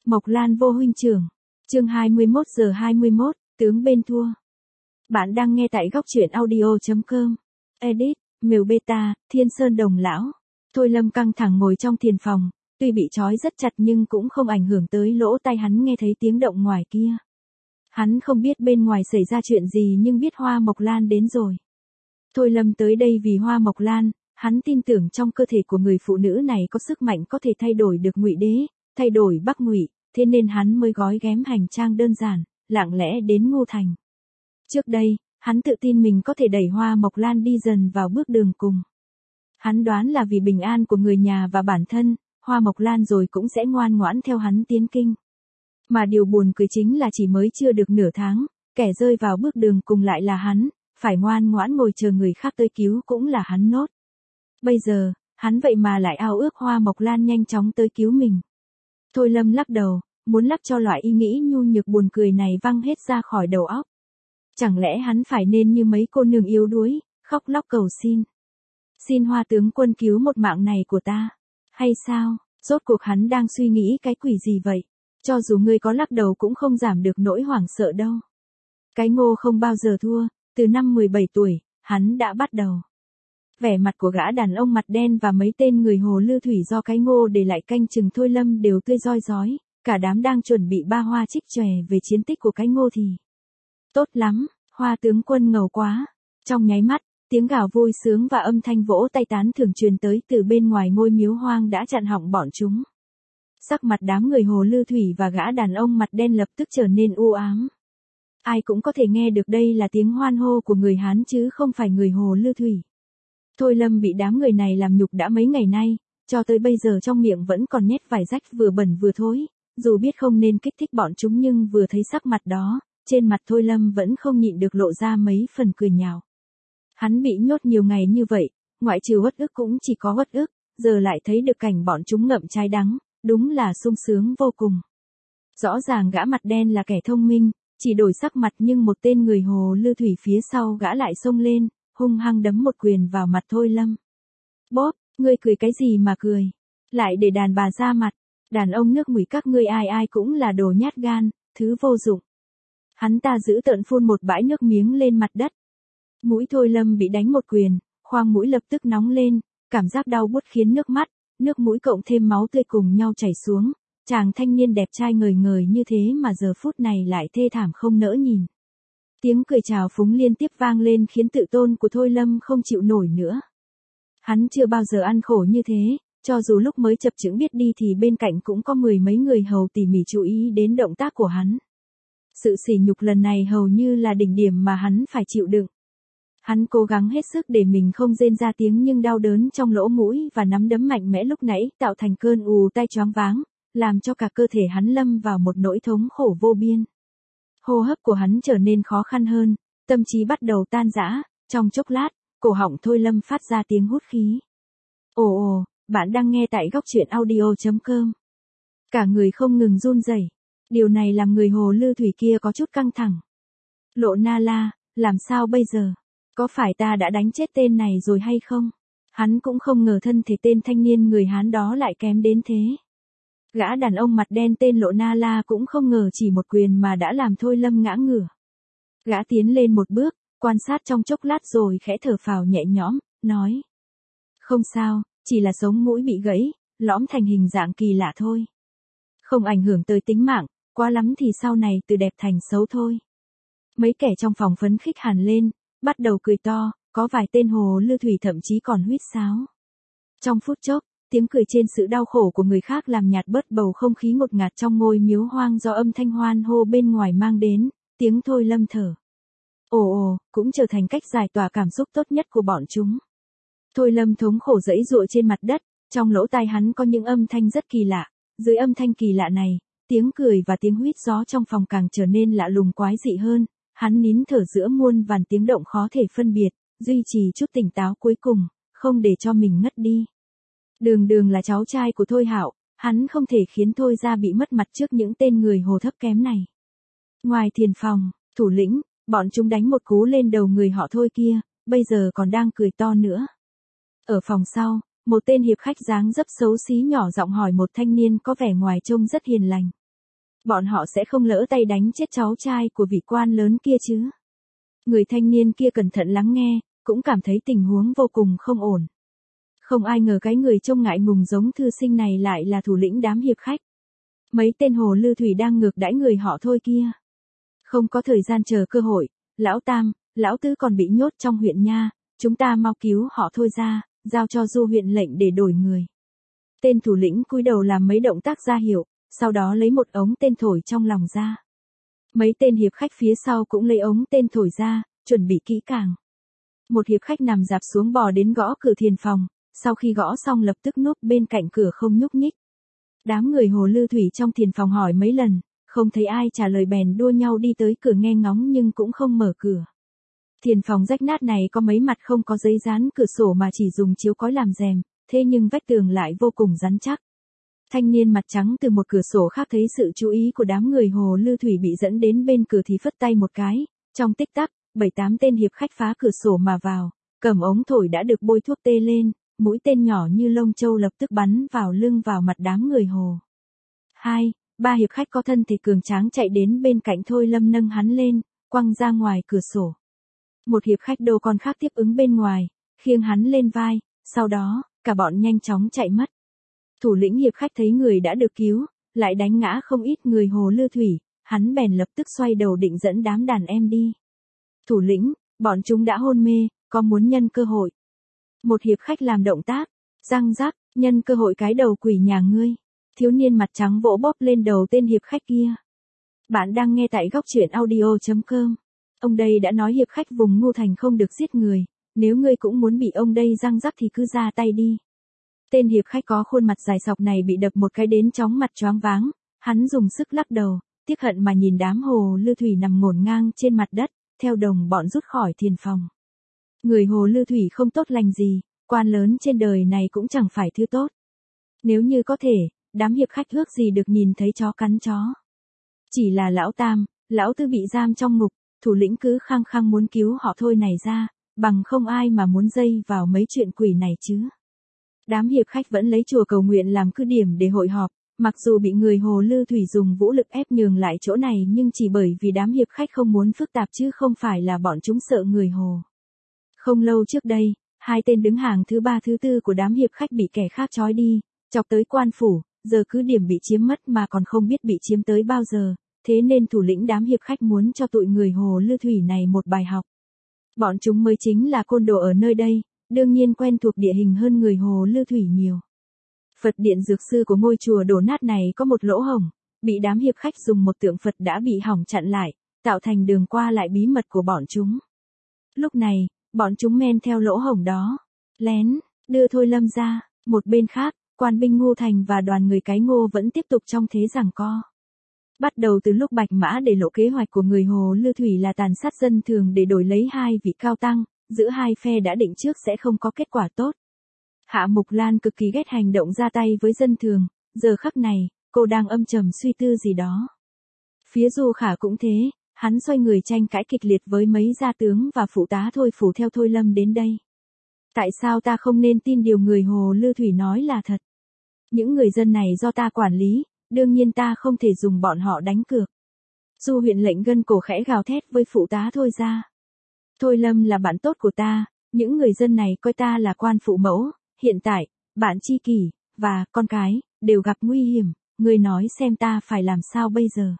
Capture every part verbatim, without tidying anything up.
Mộc Lan vô huynh trưởng. Chương hai mươi mốt giờ hai mươi mốt, tướng bên thua. Bạn đang nghe tại góc truyện audio chấm com. Edit, Mèo Beta, Thiên Sơn Đồng Lão. Thôi Lâm căng thẳng ngồi trong thiền phòng, tuy bị trói rất chặt nhưng cũng không ảnh hưởng tới lỗ tai hắn nghe thấy tiếng động ngoài kia. Hắn không biết bên ngoài xảy ra chuyện gì nhưng biết Hoa Mộc Lan đến rồi. Thôi Lâm tới đây vì Hoa Mộc Lan, hắn tin tưởng trong cơ thể của người phụ nữ này có sức mạnh có thể thay đổi được Ngụy Đế, thay đổi Bắc Ngụy, thế nên hắn mới gói ghém hành trang đơn giản, lặng lẽ đến Ngô Thành. Trước đây, hắn tự tin mình có thể đẩy Hoa Mộc Lan đi dần vào bước đường cùng. Hắn đoán là vì bình an của người nhà và bản thân, Hoa Mộc Lan rồi cũng sẽ ngoan ngoãn theo hắn tiến kinh. Mà điều buồn cười chính là chỉ mới chưa được nửa tháng, kẻ rơi vào bước đường cùng lại là hắn, phải ngoan ngoãn ngồi chờ người khác tới cứu cũng là hắn nốt. Bây giờ, hắn vậy mà lại ao ước Hoa Mộc Lan nhanh chóng tới cứu mình. Thôi Lâm lắc đầu, muốn lắp cho loại ý nghĩ nhu nhược buồn cười này văng hết ra khỏi đầu óc. Chẳng lẽ hắn phải nên như mấy cô nương yếu đuối, khóc lóc cầu xin. Xin Hoa tướng quân cứu một mạng này của ta. Hay sao, rốt cuộc hắn đang suy nghĩ cái quỷ gì vậy? Cho dù ngươi có lắc đầu cũng không giảm được nỗi hoảng sợ đâu. Cái Ngô không bao giờ thua, từ năm mười bảy tuổi, hắn đã bắt đầu. Vẻ mặt của gã đàn ông mặt đen và mấy tên người Hồ Lư Thủy do cái Ngô để lại canh chừng Thôi Lâm đều tươi roi rói, cả đám đang chuẩn bị ba hoa trích chòe về chiến tích của cái Ngô thì. Tốt lắm, Hoa tướng quân ngầu quá. Trong nháy mắt, tiếng gào vui sướng và âm thanh vỗ tay tán thưởng truyền tới từ bên ngoài ngôi miếu hoang đã chặn họng bọn chúng. Sắc mặt đám người Hồ Lư Thủy và gã đàn ông mặt đen lập tức trở nên u ám. Ai cũng có thể nghe được đây là tiếng hoan hô của người Hán chứ không phải người Hồ Lư Thủy. Thôi Lâm bị đám người này làm nhục đã mấy ngày nay, cho tới bây giờ trong miệng vẫn còn nhét vài rách vừa bẩn vừa thối, dù biết không nên kích thích bọn chúng nhưng vừa thấy sắc mặt đó, trên mặt Thôi Lâm vẫn không nhịn được lộ ra mấy phần cười nhạo. Hắn bị nhốt nhiều ngày như vậy, ngoại trừ uất ức cũng chỉ có uất ức, giờ lại thấy được cảnh bọn chúng ngậm trái đắng, đúng là sung sướng vô cùng. Rõ ràng gã mặt đen là kẻ thông minh, chỉ đổi sắc mặt nhưng một tên người Hồ Lư Thủy phía sau gã lại xông lên, hung hăng đấm một quyền vào mặt Thôi Lâm. Bóp, ngươi cười cái gì mà cười? Lại để đàn bà ra mặt, đàn ông nước Ngụy các ngươi ai ai cũng là đồ nhát gan, thứ vô dụng. Hắn ta giữ tợn phun một bãi nước miếng lên mặt đất. Mũi Thôi Lâm bị đánh một quyền, khoang mũi lập tức nóng lên, cảm giác đau buốt khiến nước mắt, nước mũi cộng thêm máu tươi cùng nhau chảy xuống. Chàng thanh niên đẹp trai ngời ngời như thế mà giờ phút này lại thê thảm không nỡ nhìn. Tiếng cười chào phúng liên tiếp vang lên khiến tự tôn của Thôi Lâm không chịu nổi nữa. Hắn chưa bao giờ ăn khổ như thế, cho dù lúc mới chập chững biết đi thì bên cạnh cũng có mười mấy người hầu tỉ mỉ chú ý đến động tác của hắn. Sự sỉ nhục lần này hầu như là đỉnh điểm mà hắn phải chịu đựng. Hắn cố gắng hết sức để mình không rên ra tiếng nhưng đau đớn trong lỗ mũi và nắm đấm mạnh mẽ lúc nãy tạo thành cơn ù tai choáng váng, làm cho cả cơ thể hắn lâm vào một nỗi thống khổ vô biên. Hô hấp của hắn trở nên khó khăn hơn, tâm trí bắt đầu tan rã, trong chốc lát, cổ họng Thôi Lâm phát ra tiếng hút khí. Ồ ồ, bạn đang nghe tại góc truyện audio chấm com. Cả người không ngừng run rẩy. Điều này làm người Hồ Lư Thủy kia có chút căng thẳng. Lộ Na La, làm sao bây giờ? Có phải ta đã đánh chết tên này rồi hay không? Hắn cũng không ngờ thân thể tên thanh niên người Hán đó lại kém đến thế. Gã đàn ông mặt đen tên Lộ Na La cũng không ngờ chỉ một quyền mà đã làm Thôi Lâm ngã ngửa. Gã tiến lên một bước, quan sát trong chốc lát rồi khẽ thở phào nhẹ nhõm, nói. Không sao, chỉ là sống mũi bị gãy, lõm thành hình dạng kỳ lạ thôi. Không ảnh hưởng tới tính mạng, quá lắm thì sau này từ đẹp thành xấu thôi. Mấy kẻ trong phòng phấn khích hẳn lên, bắt đầu cười to, có vài tên Hồ Lư Thủy thậm chí còn huýt sáo. Trong phút chốc, tiếng cười trên sự đau khổ của người khác làm nhạt bớt bầu không khí ngột ngạt trong ngôi miếu hoang do âm thanh hoan hô bên ngoài mang đến, tiếng Thôi Lâm thở. Ồ ồ, cũng trở thành cách giải tỏa cảm xúc tốt nhất của bọn chúng. Thôi Lâm thống khổ giãy giụa trên mặt đất, trong lỗ tai hắn có những âm thanh rất kỳ lạ, dưới âm thanh kỳ lạ này, tiếng cười và tiếng huýt gió trong phòng càng trở nên lạ lùng quái dị hơn, hắn nín thở giữa muôn vàn tiếng động khó thể phân biệt, duy trì chút tỉnh táo cuối cùng, không để cho mình ngất đi. Đường Đường là cháu trai của Thôi Hạo, hắn không thể khiến Thôi gia bị mất mặt trước những tên người Hồ thấp kém này. Ngoài thiền phòng, thủ lĩnh, bọn chúng đánh một cú lên đầu người họ Thôi kia, bây giờ còn đang cười to nữa. Ở phòng sau, một tên hiệp khách dáng dấp xấu xí nhỏ giọng hỏi một thanh niên có vẻ ngoài trông rất hiền lành. Bọn họ sẽ không lỡ tay đánh chết cháu trai của vị quan lớn kia chứ. Người thanh niên kia cẩn thận lắng nghe, cũng cảm thấy tình huống vô cùng không ổn. Không ai ngờ cái người trông ngại ngùng giống thư sinh này lại là thủ lĩnh đám hiệp khách. Mấy tên hồ lư thủy đang ngược đãi người họ Thôi kia. Không có thời gian chờ cơ hội, lão Tam, lão Tứ còn bị nhốt trong huyện nha, chúng ta mau cứu họ Thôi ra, giao cho Du huyện lệnh để đổi người. Tên thủ lĩnh cúi đầu làm mấy động tác ra hiệu, sau đó lấy một ống tên thổi trong lòng ra. Mấy tên hiệp khách phía sau cũng lấy ống tên thổi ra, chuẩn bị kỹ càng. Một hiệp khách nằm dạp xuống bò đến gõ cửa thiền phòng, sau khi gõ xong lập tức núp bên cạnh cửa không nhúc nhích. Đám người hồ lư thủy trong thiền phòng hỏi mấy lần, không thấy ai trả lời bèn đua nhau đi tới cửa nghe ngóng nhưng cũng không mở cửa. Thiền phòng rách nát này có mấy mặt không có giấy dán cửa sổ mà chỉ dùng chiếu cói làm rèm, thế nhưng vách tường lại vô cùng rắn chắc. Thanh niên mặt trắng từ một cửa sổ khác thấy sự chú ý của đám người hồ lư thủy bị dẫn đến bên cửa thì phất tay một cái, trong tích tắc, bảy tám tên hiệp khách phá cửa sổ mà vào, cầm ống thổi đã được bôi thuốc tê lên, mũi tên nhỏ như lông châu lập tức bắn vào lưng vào mặt đám người hồ. Hai, ba hiệp khách có thân thể cường tráng chạy đến bên cạnh Thôi Lâm nâng hắn lên, quăng ra ngoài cửa sổ. Một hiệp khách đô con khác tiếp ứng bên ngoài, khiêng hắn lên vai, sau đó, cả bọn nhanh chóng chạy mất. Thủ lĩnh hiệp khách thấy người đã được cứu, lại đánh ngã không ít người hồ lư thủy, hắn bèn lập tức xoay đầu định dẫn đám đàn em đi. Thủ lĩnh, bọn chúng đã hôn mê, có muốn nhân cơ hội. Một hiệp khách làm động tác, răng rắc, nhân cơ hội cái đầu quỷ nhà ngươi. Thiếu niên mặt trắng vỗ bóp lên đầu tên hiệp khách kia. Bạn đang nghe tại góc truyện audio chấm com. Ông đây đã nói hiệp khách vùng Ngô Thành không được giết người, nếu ngươi cũng muốn bị ông đây răng rắc thì cứ ra tay đi. Tên hiệp khách có khuôn mặt dài sọc này bị đập một cái đến chóng mặt choáng váng, hắn dùng sức lắc đầu, tiếc hận mà nhìn đám hồ lư thủy nằm ngổn ngang trên mặt đất, theo đồng bọn rút khỏi thiền phòng. Người hồ lư thủy không tốt lành gì, quan lớn trên đời này cũng chẳng phải thứ tốt. Nếu như có thể, đám hiệp khách ước gì được nhìn thấy chó cắn chó. Chỉ là lão Tam, lão Tư bị giam trong ngục, thủ lĩnh cứ khăng khăng muốn cứu họ Thôi này ra, bằng không ai mà muốn dây vào mấy chuyện quỷ này chứ. Đám hiệp khách vẫn lấy chùa Cầu Nguyện làm cứ điểm để hội họp, mặc dù bị người hồ lư thủy dùng vũ lực ép nhường lại chỗ này nhưng chỉ bởi vì đám hiệp khách không muốn phức tạp chứ không phải là bọn chúng sợ người hồ. Không lâu trước đây, hai tên đứng hàng thứ ba thứ tư của đám hiệp khách bị kẻ khác trói đi, chọc tới quan phủ, giờ cứ điểm bị chiếm mất mà còn không biết bị chiếm tới bao giờ, thế nên thủ lĩnh đám hiệp khách muốn cho tụi người hồ lư thủy này một bài học. Bọn chúng mới chính là côn đồ ở nơi đây, đương nhiên quen thuộc địa hình hơn người hồ lư thủy nhiều. Phật điện dược sư của ngôi chùa đổ nát này có một lỗ hổng, bị đám hiệp khách dùng một tượng Phật đã bị hỏng chặn lại, tạo thành đường qua lại bí mật của bọn chúng. Lúc này, bọn chúng men theo lỗ hổng đó, lén, đưa Thôi Lâm ra, một bên khác, quan binh Ngô Thành và đoàn người cái Ngô vẫn tiếp tục trong thế giằng co. Bắt đầu từ lúc Bạch Mã để lộ kế hoạch của người hồ lư thủy là tàn sát dân thường để đổi lấy hai vị cao tăng, giữa hai phe đã định trước sẽ không có kết quả tốt. Hạ Mục Lan cực kỳ ghét hành động ra tay với dân thường, giờ khắc này, cô đang âm trầm suy tư gì đó. Phía Du Khả cũng thế, hắn xoay người tranh cãi kịch liệt với mấy gia tướng và phụ tá Thôi Phủ theo Thôi Lâm đến đây. Tại sao ta không nên tin điều người hồ lư thủy nói là thật? Những người dân này do ta quản lý, đương nhiên ta không thể dùng bọn họ đánh cược. Du huyện lệnh gân cổ khẽ gào thét với phụ tá Thôi ra. Thôi Lâm là bạn tốt của ta, những người dân này coi ta là quan phụ mẫu, hiện tại, bạn tri kỷ, và con cái, đều gặp nguy hiểm, người nói xem ta phải làm sao bây giờ.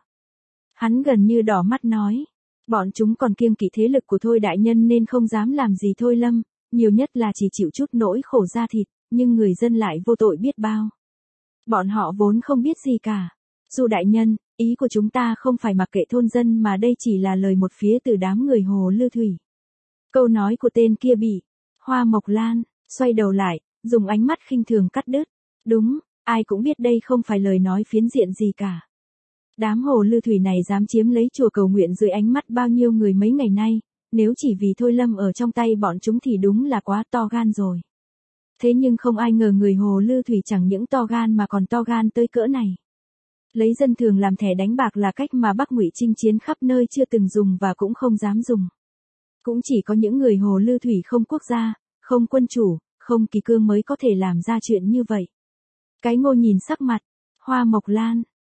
Hắn gần như đỏ mắt nói, bọn chúng còn kiêng kỵ thế lực của Thôi đại nhân nên không dám làm gì Thôi Lâm, nhiều nhất là chỉ chịu chút nỗi khổ da thịt, nhưng người dân lại vô tội biết bao. Bọn họ vốn không biết gì cả. Du đại nhân, ý của chúng ta không phải mặc kệ thôn dân mà đây chỉ là lời một phía từ đám người hồ lư thủy. Câu nói của tên kia bị Hoa Mộc Lan xoay đầu lại, dùng ánh mắt khinh thường cắt đứt. Đúng, ai cũng biết đây không phải lời nói phiến diện gì cả. Đám hồ lư thủy này dám chiếm lấy chùa Cầu Nguyện dưới ánh mắt bao nhiêu người mấy ngày nay, nếu chỉ vì Thôi Lâm ở trong tay bọn chúng thì đúng là quá to gan rồi. Thế nhưng không ai ngờ người hồ lư thủy chẳng những to gan mà còn to gan tới cỡ này. Lấy dân thường làm thẻ đánh bạc là cách mà Bắc Ngụy chinh chiến khắp nơi chưa từng dùng và cũng không dám dùng. Cũng chỉ có những người hồ lư thủy không quốc gia, không quân chủ, không kỳ cương mới có thể làm ra chuyện như vậy. Cái Ngô nhìn sắc mặt, Hoa Mộc Lan,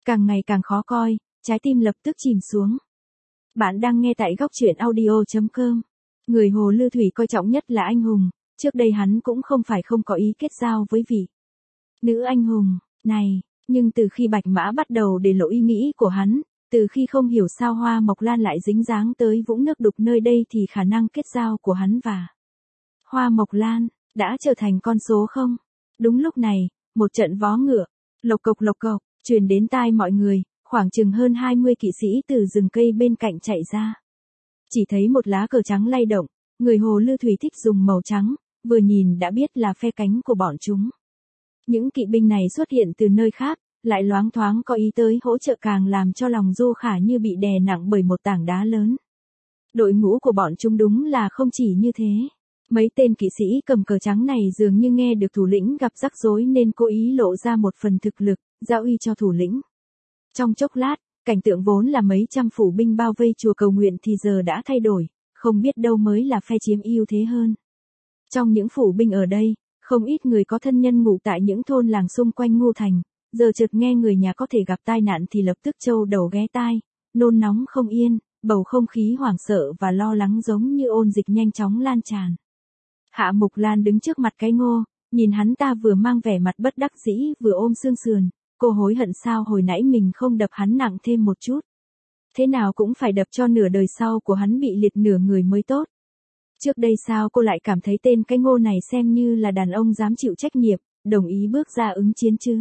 càng ngày càng khó coi, trái tim lập tức chìm xuống. Bạn đang nghe tại góc truyện audio.com. Người Hồ Lư Thủy coi trọng nhất là anh hùng, trước đây hắn cũng không phải không có ý kết giao với vị nữ anh hùng này, nhưng từ khi Bạch Mã bắt đầu để lộ ý nghĩ của hắn, từ khi không hiểu sao Hoa Mộc Lan lại dính dáng tới vũng nước đục nơi đây thì khả năng kết giao của hắn và Hoa Mộc Lan đã trở thành con số không. Đúng lúc này, một trận vó ngựa, lộc cộc lộc cộc, truyền đến tai mọi người, khoảng chừng hơn hai mươi kỵ sĩ từ rừng cây bên cạnh chạy ra. Chỉ thấy một lá cờ trắng lay động, người Hồ Lư Thủy thích dùng màu trắng, vừa nhìn đã biết là phe cánh của bọn chúng. Những kỵ binh này xuất hiện từ nơi khác, lại loáng thoáng có ý tới hỗ trợ càng làm cho lòng Du Khả như bị đè nặng bởi một tảng đá lớn. Đội ngũ của bọn chúng đúng là không chỉ như thế. Mấy tên kỵ sĩ cầm cờ trắng này dường như nghe được thủ lĩnh gặp rắc rối nên cố ý lộ ra một phần thực lực, giao uy cho thủ lĩnh. Trong chốc lát, cảnh tượng vốn là mấy trăm phủ binh bao vây chùa cầu nguyện thì giờ đã thay đổi, không biết đâu mới là phe chiếm ưu thế hơn. Trong những phủ binh ở đây, không ít người có thân nhân ngụ tại những thôn làng xung quanh Ngô Thành, giờ chợt nghe người nhà có thể gặp tai nạn thì lập tức trâu đầu ghé tai, nôn nóng không yên, bầu không khí hoảng sợ và lo lắng giống như ôn dịch nhanh chóng lan tràn. Hạ Mục Lan đứng trước mặt cái Ngô, nhìn hắn ta vừa mang vẻ mặt bất đắc dĩ vừa ôm xương sườn, cô hối hận sao hồi nãy mình không đập hắn nặng thêm một chút. Thế nào cũng phải đập cho nửa đời sau của hắn bị liệt nửa người mới tốt. Trước đây sao cô lại cảm thấy tên cái Ngô này xem như là đàn ông dám chịu trách nhiệm, đồng ý bước ra ứng chiến chứ?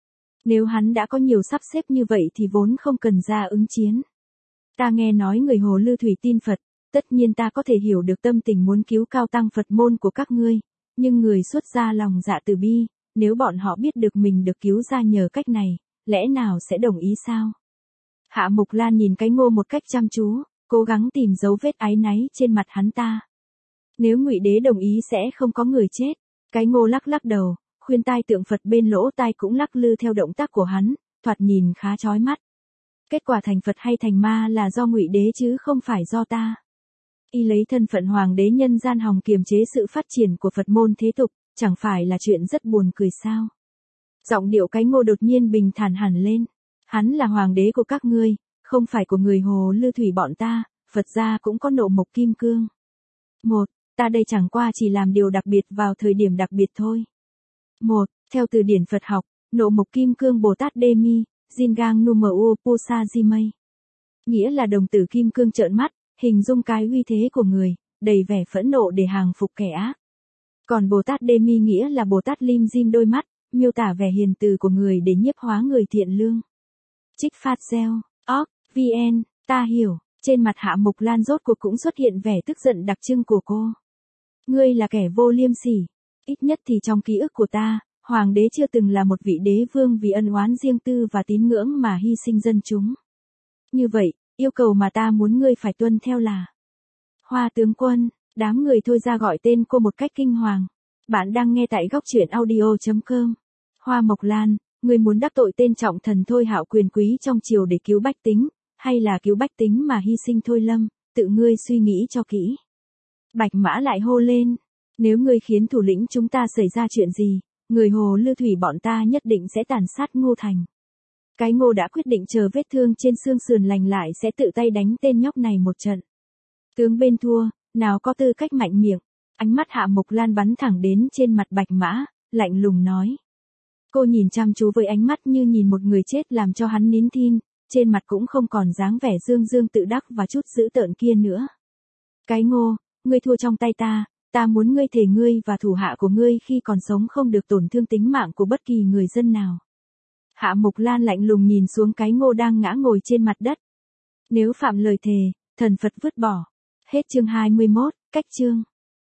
Nếu hắn đã có nhiều sắp xếp như vậy thì vốn không cần ra ứng chiến. Ta nghe nói người Hồ Lư Thủy tin Phật, tất nhiên ta có thể hiểu được tâm tình muốn cứu cao tăng Phật môn của các ngươi, nhưng người xuất gia lòng dạ từ bi, nếu bọn họ biết được mình được cứu ra nhờ cách này, lẽ nào sẽ đồng ý sao? Hạ Mục Lan nhìn cái Ngô một cách chăm chú, cố gắng tìm dấu vết áy náy trên mặt hắn ta. Nếu Ngụy Đế đồng ý sẽ không có người chết. Cái Ngô lắc lắc đầu, khuyên tai tượng Phật bên lỗ tai cũng lắc lư theo động tác của hắn, thoạt nhìn khá chói mắt. Kết quả thành Phật hay thành ma là do Ngụy Đế chứ không phải do ta. Y lấy thân phận hoàng đế nhân gian hòng kiềm chế sự phát triển của Phật môn thế tục, chẳng phải là chuyện rất buồn cười sao? Giọng điệu cái Ngô đột nhiên bình thản hẳn lên. Hắn là hoàng đế của các ngươi, không phải của người Hồ Lư Thủy bọn ta, Phật gia cũng có nộ mộc kim cương. Một, ta đây chẳng qua chỉ làm điều đặc biệt vào thời điểm đặc biệt thôi. Một, theo từ điển Phật học, nộ mộc kim cương Bồ Tát Đê Mi, Jingang Numu Pusa Jimei. Nghĩa là đồng tử kim cương trợn mắt, hình dung cái uy thế của người, đầy vẻ phẫn nộ để hàng phục kẻ ác. Còn Bồ Tát Đê Mi nghĩa là Bồ Tát Lim Jim đôi mắt, miêu tả vẻ hiền từ của người để nhiếp hóa người thiện lương. Trích phát gieo, org, vn, ta hiểu, trên mặt Hạ Mục Lan rốt cuộc cũng xuất hiện vẻ tức giận đặc trưng của cô. Ngươi là kẻ vô liêm sỉ, ít nhất thì trong ký ức của ta, hoàng đế chưa từng là một vị đế vương vì ân oán riêng tư và tín ngưỡng mà hy sinh dân chúng. Như vậy, yêu cầu mà ta muốn ngươi phải tuân theo là Hoa tướng quân, đám người thôi ra gọi tên cô một cách kinh hoàng. Bạn đang nghe tại góc truyện audio.com. Hoa Mộc Lan, ngươi muốn đắc tội tên trọng thần Thôi Hạo quyền quý trong triều để cứu bách tính, hay là cứu bách tính mà hy sinh Thôi Lâm, tự ngươi suy nghĩ cho kỹ. Bạch Mã lại hô lên, nếu ngươi khiến thủ lĩnh chúng ta xảy ra chuyện gì, người Hồ Lư Thủy bọn ta nhất định sẽ tàn sát Ngô Thành. Cái Ngô đã quyết định chờ vết thương trên xương sườn lành lại sẽ tự tay đánh tên nhóc này một trận. Tướng bên thua, nào có tư cách mạnh miệng. Ánh mắt Hạ Mục Lan bắn thẳng đến trên mặt Bạch Mã, lạnh lùng nói. Cô nhìn chăm chú với ánh mắt như nhìn một người chết làm cho hắn nín thinh, trên mặt cũng không còn dáng vẻ dương dương tự đắc và chút dữ tợn kia nữa. Cái Ngô, ngươi thua trong tay ta, ta muốn ngươi thề ngươi và thủ hạ của ngươi khi còn sống không được tổn thương tính mạng của bất kỳ người dân nào. Hạ Mục Lan lạnh lùng nhìn xuống cái Ngô đang ngã ngồi trên mặt đất. Nếu phạm lời thề, thần Phật vứt bỏ. Hết chương hai mươi mốt, cách chương.